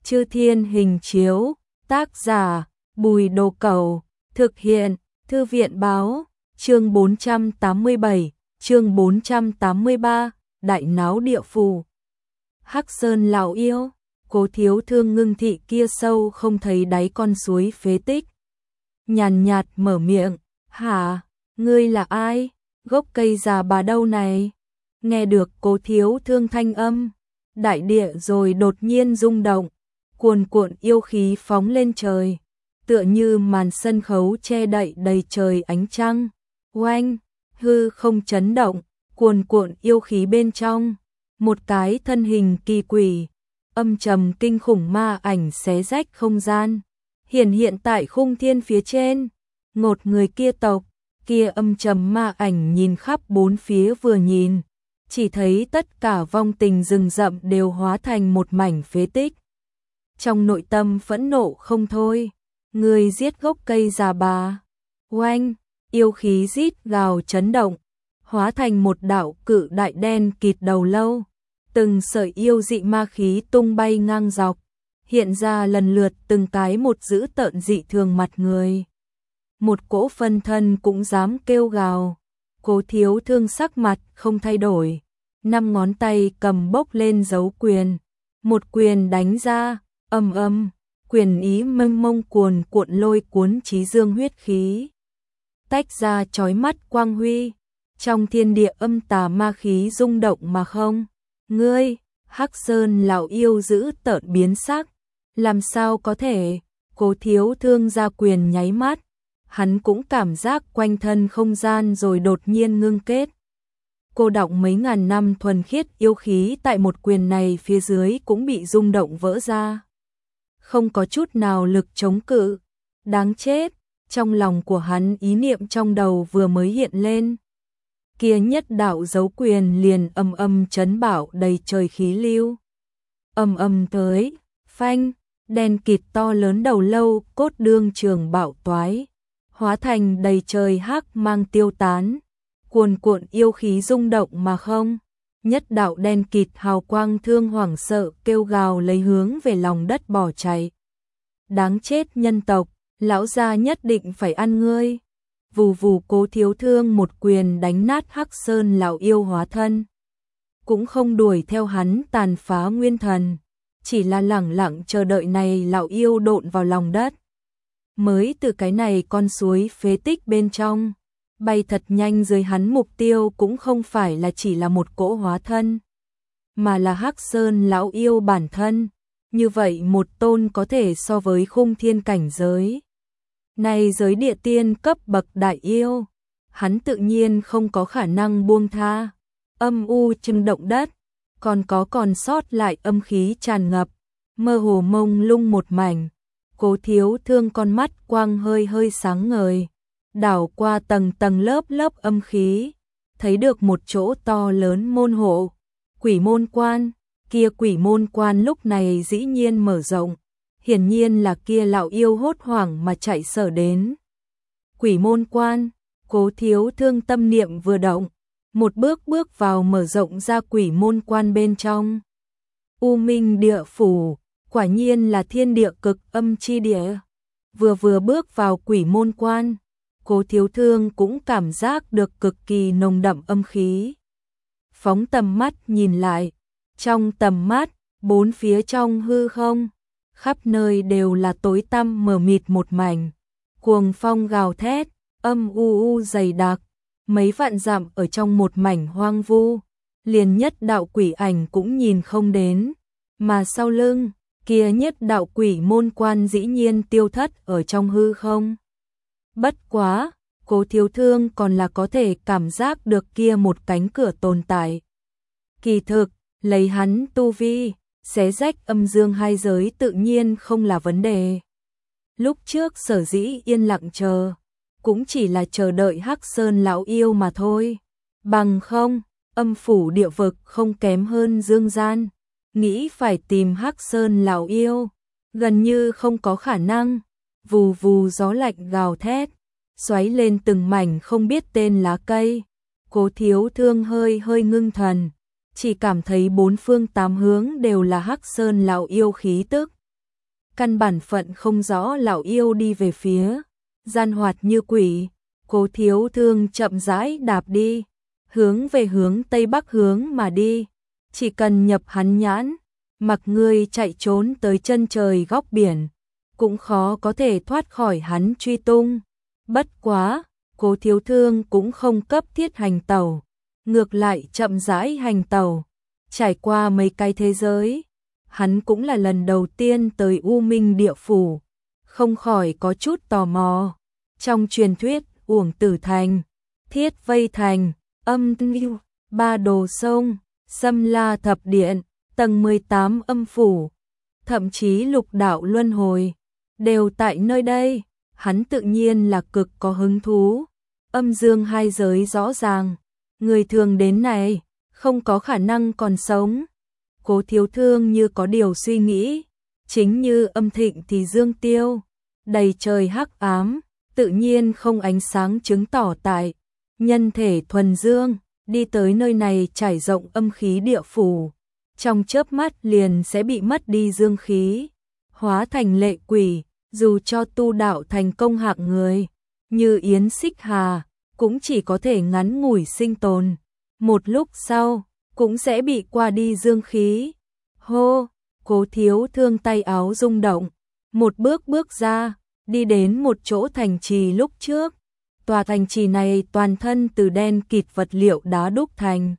Chư Thiên Hình Chiếu, tác giả, Bùi Đồ Cẩu, thực hiện, Thư viện báo, chương 487, chương 483, Đại náo địa phủ. Hắc Sơn lão yêu, Cố Thiếu Thương ngưng thị kia sâu không thấy đáy con suối phế tích. Nhàn nhạt mở miệng, hả, ngươi là ai, gốc cây già bà đâu này? Nghe được Cố Thiếu Thương thanh âm, đại địa rồi đột nhiên rung động, cuồn cuộn yêu khí phóng lên trời, tựa như màn sân khấu che đậy đầy trời ánh trăng. Oanh, hư không chấn động, cuồn cuộn yêu khí bên trong, một cái thân hình kỳ quỷ, âm trầm kinh khủng ma ảnh xé rách không gian, hiện tại khung thiên phía trên. Một người kia tộc, kia âm trầm ma ảnh nhìn khắp bốn phía vừa nhìn, chỉ thấy tất cả vong tình rừng rậm đều hóa thành một mảnh phế tích. Trong nội tâm phẫn nộ không thôi, người giết gốc cây già bà. Oanh, yêu khí rít gào chấn động, hóa thành một đạo cự đại đen kịt đầu lâu, từng sợi yêu dị ma khí tung bay ngang dọc, hiện ra lần lượt từng cái một dữ tợn dị thường mặt người. Một cỗ phân thân cũng dám kêu gào. Cố Thiếu Thương sắc mặt không thay đổi, 5 ngón tay cầm bốc lên dấu quyền, một quyền đánh ra, ầm, quyền ý mênh mông cuồn cuộn lôi cuốn chí dương huyết khí, tách ra chói mắt quang huy, trong thiên địa âm tà ma khí rung động mà không. Ngươi, Hắc Sơn lão yêu giữ tợn biến sắc, làm sao có thể? Cố Thiếu Thương ra quyền nháy mắt, hắn cũng cảm giác quanh thân không gian rồi đột nhiên ngưng kết. Cô đọng mấy ngàn năm thuần khiết yêu khí tại một quyền này phía dưới cũng bị rung động vỡ ra. Không có chút nào lực chống cự. Đáng chết, trong lòng của hắn ý niệm trong đầu vừa mới hiện lên. Kia nhất đạo dấu quyền liền âm chấn bảo đầy trời khí lưu. Tới, phanh, đen kịt to lớn đầu lâu cốt đương trường bạo toái, hóa thành đầy trời hắc mang tiêu tán, cuồn cuộn yêu khí rung động mà không. Nhất đạo đen kịt hào quang thương hoảng sợ kêu gào lấy hướng về lòng đất bỏ chạy. Đáng chết nhân tộc, lão gia nhất định phải ăn ngươi. Vù vù, Cố Thiếu Thương một quyền đánh nát Hắc Sơn lão yêu hóa thân, cũng không đuổi theo hắn tàn phá nguyên thần, chỉ là lẳng lặng chờ đợi này lão yêu độn vào lòng đất. Mới từ cái này con suối phế tích bên trong bay thật nhanh dưới hắn, mục tiêu cũng không phải là chỉ là một cỗ hóa thân, mà là Hắc Sơn lão yêu bản thân. Như vậy một tôn có thể so với khung thiên cảnh giới này giới địa tiên cấp bậc đại yêu, hắn tự nhiên không có khả năng buông tha. Âm u chưng động đất, còn sót lại âm khí tràn ngập, mơ hồ mông lung một mảnh. Cố Thiếu Thương con mắt quang hơi sáng ngời, đảo qua tầng lớp âm khí, thấy được một chỗ to lớn môn hộ, quỷ môn quan. Kia quỷ môn quan lúc này dĩ nhiên mở rộng, hiển nhiên là kia lão yêu hốt hoảng mà chạy sở đến. Quỷ môn quan, Cố Thiếu Thương tâm niệm vừa động, một bước vào mở rộng ra quỷ môn quan bên trong. U Minh địa phủ, quả nhiên là thiên địa cực âm chi địa. Vừa bước vào quỷ môn quan, Cố Thiếu Thương cũng cảm giác được cực kỳ nồng đậm âm khí. Phóng tầm mắt nhìn lại, trong tầm mắt, bốn phía trong hư không, khắp nơi đều là tối tăm mờ mịt một mảnh. Cuồng phong gào thét, âm u dày đặc, mấy vạn dặm ở trong một mảnh hoang vu, liền nhất đạo quỷ ảnh cũng nhìn không đến, mà sau lưng, kia nhất đạo quỷ môn quan dĩ nhiên tiêu thất ở trong hư không. Bất quá, Cố Thiếu Thương còn là có thể cảm giác được kia một cánh cửa tồn tại. Kỳ thực, lấy hắn tu vi, xé rách âm dương hai giới tự nhiên không là vấn đề. Lúc trước sở dĩ yên lặng chờ, cũng chỉ là chờ đợi Hắc Sơn lão yêu mà thôi. Bằng không, âm phủ địa vực không kém hơn dương gian, nghĩ phải tìm Hắc Sơn lão yêu, gần như không có khả năng. Vù vù gió lạnh gào thét, xoáy lên từng mảnh không biết tên lá cây. Cố Thiếu Thương hơi ngưng thần, chỉ cảm thấy bốn phương tám hướng đều là Hắc Sơn lão yêu khí tức, căn bản phận không rõ lão yêu đi về phía, gian hoạt như quỷ. Cố Thiếu Thương chậm rãi đạp đi, hướng về hướng tây bắc hướng mà đi, chỉ cần nhập hắn nhãn, mặc ngươi chạy trốn tới chân trời góc biển, cũng khó có thể thoát khỏi hắn truy tung. Bất quá, Cố Thiếu Thương cũng không cấp thiết hành tẩu, ngược lại chậm rãi hành tẩu, trải qua mấy cái thế giới, hắn cũng là lần đầu tiên tới U Minh địa phủ, không khỏi có chút tò mò. Trong truyền thuyết, Uổng Tử Thành, Thiết Vây Thành, Âm Lưu, Ba Đồ Sông, Xâm La Thập Điện, tầng 18 âm phủ, thậm chí lục đạo luân hồi, đều tại nơi đây, hắn tự nhiên là cực có hứng thú. Âm dương hai giới rõ ràng, người thường đến này, không có khả năng còn sống. Cố Thiếu Thương như có điều suy nghĩ, chính như âm thịnh thì dương tiêu, đầy trời hắc ám, tự nhiên không ánh sáng chứng tỏ tại nhân thể thuần dương, đi tới nơi này trải rộng âm khí địa phủ, trong chớp mắt liền sẽ bị mất đi dương khí, hóa thành lệ quỷ. Dù cho tu đạo thành công hạng người, như Yến Xích Hà, cũng chỉ có thể ngắn ngủi sinh tồn. Một lúc sau, cũng sẽ bị qua đi dương khí. Hô, Cố Thiếu Thương tay áo rung động, một bước bước ra, đi đến một chỗ thành trì lúc trước. Tòa thành trì này toàn thân từ đen kịt vật liệu đá đúc thành.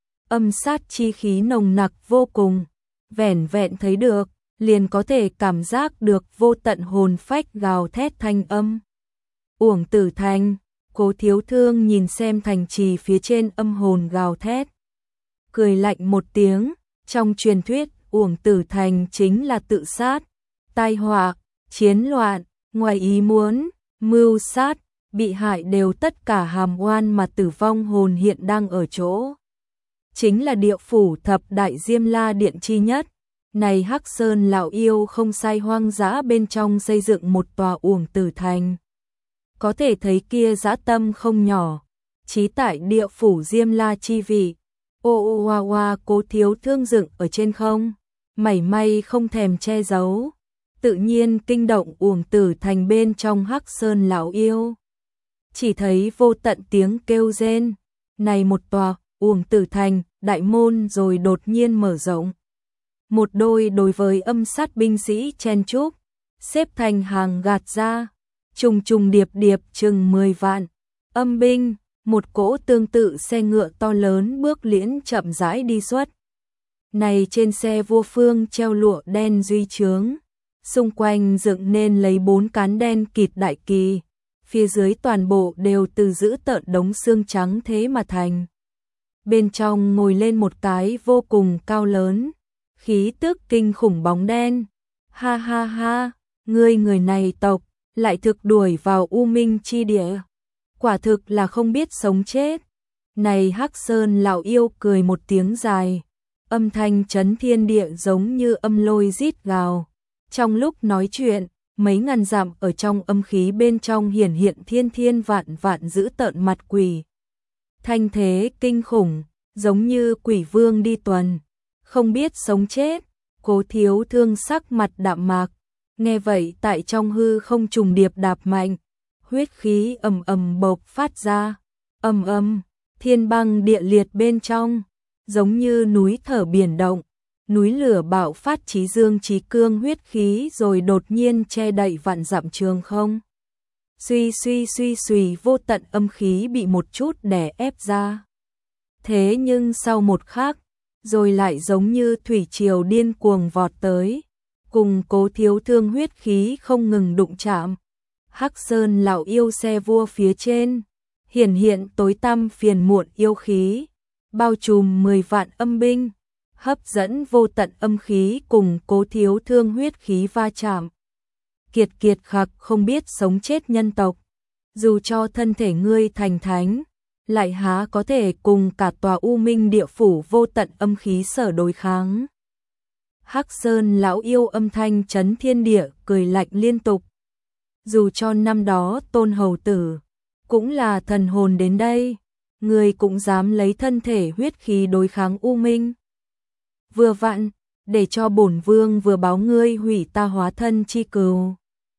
Âm sát chi khí nồng nặc vô cùng, vẻn vẹn thấy được, liền có thể cảm giác được vô tận hồn phách gào thét thanh âm. Uổng Tử Thành, Cố Thiếu Thương nhìn xem thành trì phía trên âm hồn gào thét, cười lạnh một tiếng. Trong truyền thuyết, Uổng Tử Thành chính là tự sát, tai họa, chiến loạn, ngoài ý muốn, mưu sát, bị hại đều tất cả hàm oan mà tử vong hồn hiện đang ở chỗ. Chính là địa phủ thập đại Diêm La Điện chi nhất. Này Hắc Sơn lão yêu không sai hoang dã bên trong xây dựng một tòa Uổng Tử Thành. Có thể thấy kia dã tâm không nhỏ, chí tại địa phủ Diêm La chi vị. Ô hoa hoa Cố Thiếu Thương dựng ở trên không, mảy may không thèm che giấu, tự nhiên kinh động Uổng Tử Thành bên trong Hắc Sơn lão yêu. Chỉ thấy vô tận tiếng kêu rên, này một tòa Uổng Tử Thành, đại môn rồi đột nhiên mở rộng. Một đôi đối với âm sát binh sĩ chen chúc, xếp thành hàng gạt ra, trùng trùng điệp điệp chừng 10 vạn. Âm binh, một cỗ tương tự xe ngựa to lớn bước liễn chậm rãi đi xuất. Này trên xe vua phương treo lụa đen duy chướng, xung quanh dựng nên lấy 4 cán đen kịt đại kỳ, phía dưới toàn bộ đều từ giữ tợn đống xương trắng thế mà thành. Bên trong ngồi lên một cái vô cùng cao lớn, khí tức kinh khủng bóng đen. Ha ha ha, người này tộc, lại thực đuổi vào U Minh chi địa. Quả thực là không biết sống chết. Này Hắc Sơn lão yêu cười một tiếng dài, âm thanh chấn thiên địa giống như âm lôi rít gào. Trong lúc nói chuyện, mấy ngàn dặm ở trong âm khí bên trong hiển hiện thiên thiên vạn vạn dữ tợn mặt quỷ. Thanh thế kinh khủng, giống như quỷ vương đi tuần, không biết sống chết. Cố Thiếu Thương sắc mặt đạm mạc, nghe vậy tại trong hư không trùng điệp đạp mạnh, huyết khí ầm ầm bộc phát ra, ầm ầm, thiên băng địa liệt bên trong, giống như núi thở biển động, núi lửa bạo phát chí dương chí cương huyết khí rồi đột nhiên che đậy vạn dặm trường không. Suy suy suy suy vô tận âm khí bị một chút đè ép ra. Thế nhưng sau một khắc, rồi lại giống như thủy triều điên cuồng vọt tới, cùng Cố Thiếu Thương huyết khí không ngừng đụng chạm. Hắc Sơn lão yêu xe vua phía trên, hiển hiện tối tăm phiền muộn yêu khí, bao trùm 10 vạn âm binh, hấp dẫn vô tận âm khí cùng Cố Thiếu Thương huyết khí va chạm. Kiệt kiệt khặc không biết sống chết nhân tộc, dù cho thân thể ngươi thành thánh, lại há có thể cùng cả tòa U Minh địa phủ vô tận âm khí sở đối kháng. Hắc Sơn lão yêu âm thanh chấn thiên địa cười lạnh liên tục. Dù cho năm đó Tôn Hầu Tử cũng là thần hồn đến đây, người cũng dám lấy thân thể huyết khí đối kháng U Minh. Vừa vặn, để cho bổn vương vừa báo ngươi hủy ta hóa thân chi cừu.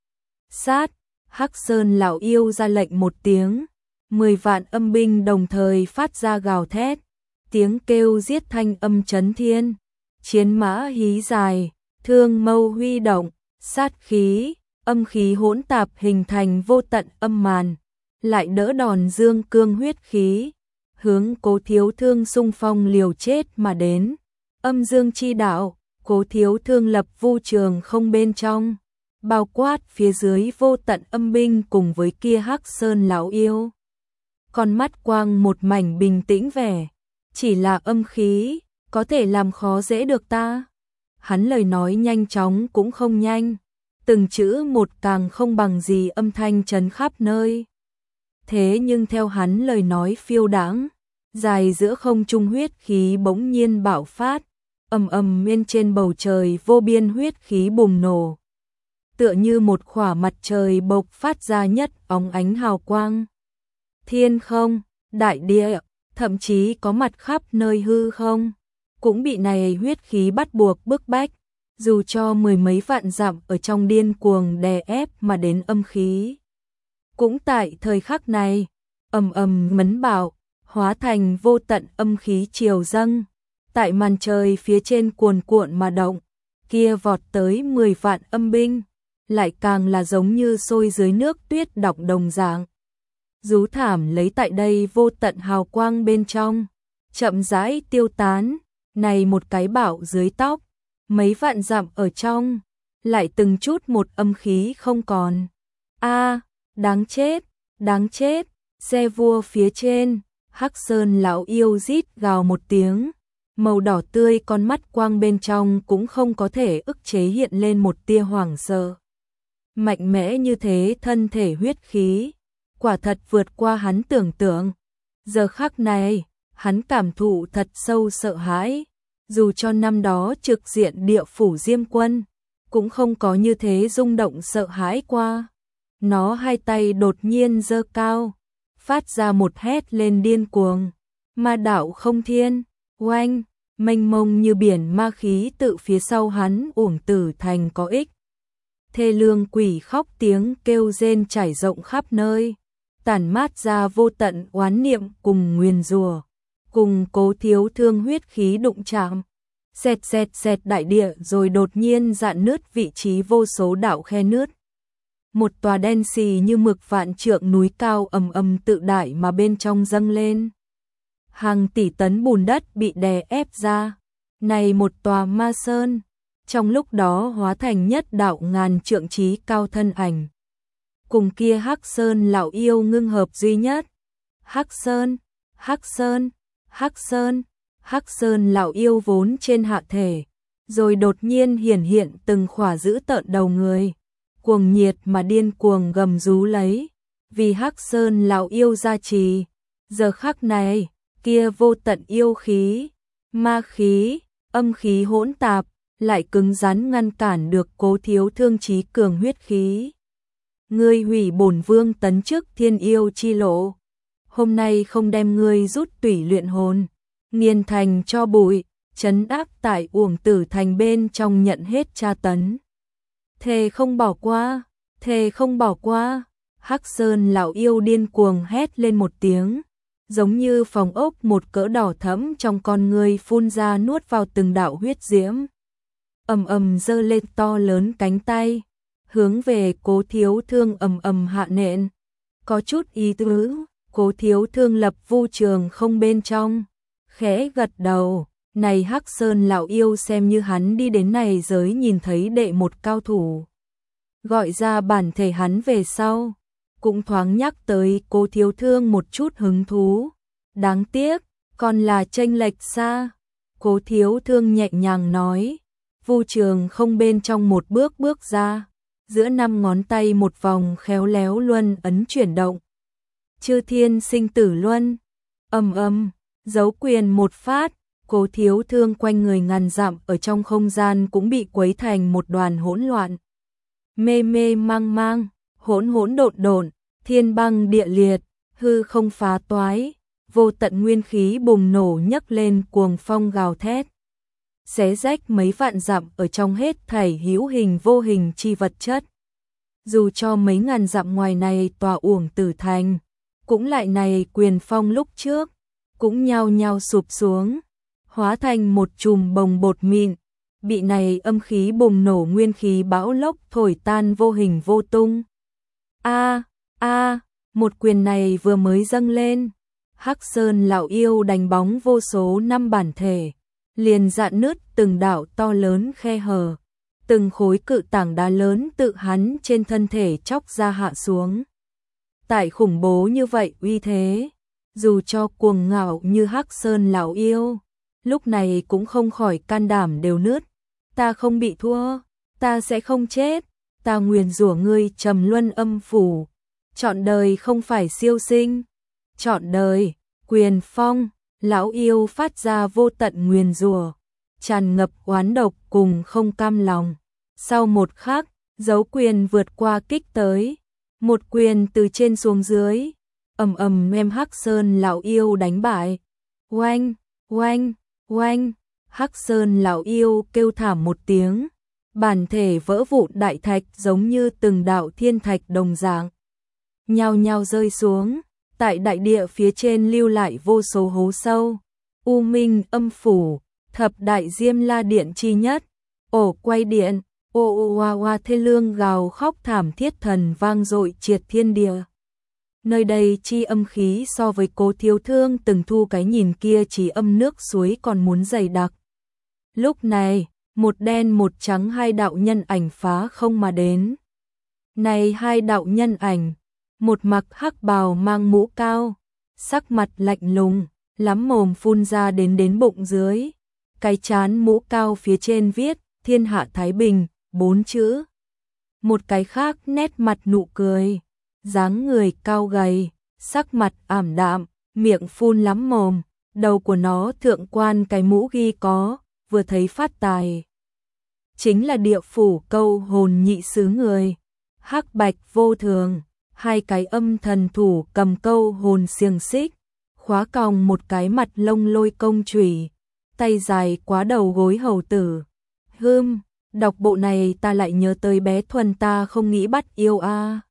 Sát, Hắc Sơn lão yêu ra lệnh một tiếng, 10 vạn âm binh đồng thời phát ra gào thét, tiếng kêu giết thanh âm chấn thiên, chiến mã hí dài, thương mâu huy động, sát khí, âm khí hỗn tạp hình thành vô tận âm màn, lại đỡ đòn dương cương huyết khí, hướng Cố Thiếu Thương xung phong liều chết mà đến. Âm dương chi đạo, Cố Thiếu Thương lập vu trường không bên trong, bao quát phía dưới vô tận âm binh cùng với kia Hắc Sơn lão yêu. Con mắt quang một mảnh bình tĩnh vẻ, chỉ là âm khí, có thể làm khó dễ được ta. Hắn lời nói nhanh chóng cũng không nhanh, từng chữ một càng không bằng gì âm thanh chấn khắp nơi. Thế nhưng theo hắn lời nói phiêu đãng, dài giữa không trung huyết khí bỗng nhiên bạo phát, ầm ầm bên trên bầu trời vô biên huyết khí bùng nổ. Tựa như một khỏa mặt trời bộc phát ra nhất óng ánh hào quang. Thiên không, đại địa, thậm chí có mặt khắp nơi hư không, cũng bị này huyết khí bắt buộc bức bách, dù cho 10 mấy vạn dặm ở trong điên cuồng đè ép mà đến âm khí. Cũng tại thời khắc này, ầm ầm mấn bạo, hóa thành vô tận âm khí triều dâng, tại màn trời phía trên cuồn cuộn mà động, kia vọt tới 10 vạn âm binh, lại càng là giống như sôi dưới nước tuyết đọng đồng dạng. Rú thảm lấy tại đây vô tận hào quang bên trong, chậm rãi tiêu tán, này một cái bạo dưới tóc, mấy vạn dặm ở trong, lại từng chút một âm khí không còn. A, đáng chết, xe vua phía trên, Hắc Sơn lão yêu rít gào một tiếng, màu đỏ tươi con mắt quang bên trong cũng không có thể ức chế hiện lên một tia hoảng sợ. Mạnh mẽ như thế thân thể huyết khí, quả thật vượt qua hắn tưởng tượng. Giờ khắc này, hắn cảm thụ thật sâu sợ hãi, dù cho năm đó trực diện địa phủ Diêm Quân, cũng không có như thế rung động sợ hãi qua. Nó hai tay đột nhiên giơ cao, phát ra một hét lên điên cuồng, ma đạo không thiên, oanh, mênh mông như biển ma khí tự phía sau hắn uổng tử thành có ích. Thê lương quỷ khóc tiếng kêu rên trải rộng khắp nơi, tản mát ra vô tận oán niệm cùng nguyền rủa, cùng Cố Thiếu Thương huyết khí đụng chạm, xẹt xẹt xẹt đại địa rồi đột nhiên rạn nứt vị trí vô số đạo khe nứt. Một tòa đen xì như mực vạn trượng núi cao ầm ầm tự đại mà bên trong dâng lên. Hàng tỷ tấn bùn đất bị đè ép ra, này một tòa ma sơn, trong lúc đó hóa thành nhất đạo ngàn trượng trí cao thân ảnh. Cùng kia Hắc Sơn lão yêu ngưng hợp duy nhất. Hắc Sơn, Hắc Sơn, Hắc Sơn, Hắc Sơn lão yêu vốn trên hạ thể, rồi đột nhiên hiển hiện từng khỏa dữ tợn đầu người, cuồng nhiệt mà điên cuồng gầm rú lấy, vì Hắc Sơn lão yêu gia trì. Giờ khắc này, kia vô tận yêu khí, ma khí, âm khí hỗn tạp, lại cứng rắn ngăn cản được Cố Thiếu Thương trí cường huyết khí. Ngươi hủy bổn vương tấn chức thiên yêu chi lộ, hôm nay không đem ngươi rút tủy luyện hồn, nghiền thành cho bụi, trấn áp tại uổng tử thành bên trong nhận hết tra tấn. Thề không bỏ qua, thề không bỏ qua. Hắc Sơn lão yêu điên cuồng hét lên một tiếng, giống như phòng ốc một cỡ đỏ thẫm trong con người phun ra nuốt vào từng đạo huyết diễm. Ầm ầm giơ lên to lớn cánh tay, hướng về Cố Thiếu Thương ầm ầm hạ nện. Có chút ý tứ, Cố Thiếu Thương lập vu trường không bên trong, khẽ gật đầu, này Hắc Sơn lão yêu xem như hắn đi đến này giới nhìn thấy đệ một cao thủ. Gọi ra bản thể hắn về sau, cũng thoáng nhắc tới Cố Thiếu Thương một chút hứng thú. Đáng tiếc, còn là chênh lệch xa. Cố Thiếu Thương nhẹ nhàng nói, vu trường không bên trong một bước bước ra, giữa 5 ngón tay một vòng khéo léo luân ấn chuyển động. Chư thiên sinh tử luân, dấu quyền một phát, Cố Thiếu Thương quanh người ngàn dặm ở trong không gian cũng bị quấy thành một đoàn hỗn loạn. Mê mê mang mang, hỗn hỗn độn độn, thiên băng địa liệt, hư không phá toái, vô tận nguyên khí bùng nổ nhấc lên cuồng phong gào thét. xé rách mấy vạn dặm ở trong hết thảy hữu hình vô hình chi vật chất. Dù cho mấy ngàn dặm ngoài này tòa uổng tử thành, cũng lại này quyền phong lúc trước, cũng nhao nhao sụp xuống, hóa thành một chùm bồng bột mịn, bị này âm khí bùng nổ nguyên khí bão lốc thổi tan vô hình vô tung. Một quyền này vừa mới dâng lên, Hắc Sơn lão yêu đánh bóng vô số năm bản thể, liền rạn nứt từng đạo to lớn khe hở, từng khối cự tảng đá lớn tự hắn trên thân thể chóc ra hạ xuống. Tại khủng bố như vậy uy thế, dù cho cuồng ngạo như Hắc Sơn lão yêu, lúc này cũng không khỏi can đảm đều nứt. Ta không bị thua, ta sẽ không chết, ta nguyền rủa ngươi trầm luân âm phủ, trọn đời không phải siêu sinh, trọn đời. Quyền phong, lão yêu phát ra vô tận nguyền rủa, tràn ngập oán độc cùng không cam lòng. Sau một khắc, dấu quyền vượt qua kích tới, một quyền từ trên xuống dưới, ầm ầm đem Hắc Sơn lão yêu đánh bại. Oanh, oanh, oanh, Hắc Sơn lão yêu kêu thảm một tiếng, bản thể vỡ vụn đại thạch giống như từng đạo thiên thạch đồng dạng, nhao nhao rơi xuống. Tại đại địa phía trên lưu lại vô số hố sâu. U Minh âm phủ, thập đại Diêm La điện chi nhất, ổ quay điện, ô oa oa thê lương gào khóc thảm thiết thần vang dội triệt thiên địa. Nơi đây chi âm khí so với Cố Thiếu Thương từng thu cái nhìn kia chỉ âm nước suối còn muốn dày đặc. Lúc này, một đen một trắng hai đạo nhân ảnh phá không mà đến. Này hai đạo nhân ảnh, một mặc hắc bào mang mũ cao, sắc mặt lạnh lùng, lắm mồm phun ra đến bụng dưới. Cái chán mũ cao phía trên viết thiên hạ thái bình 4 chữ. Một cái khác nét mặt nụ cười, dáng người cao gầy, sắc mặt ảm đạm, miệng phun lắm mồm, đầu của nó thượng quan cái mũ ghi có, vừa thấy phát tài. Chính là địa phủ câu hồn nhị xứ người, hắc bạch vô thường. Hai cái âm thần thủ cầm câu hồn xiềng xích, khóa còng một cái mặt lông lôi công chùy, tay dài quá đầu gối hầu tử. Đọc bộ này ta lại nhớ tới bé Thuần ta không nghĩ bắt yêu a.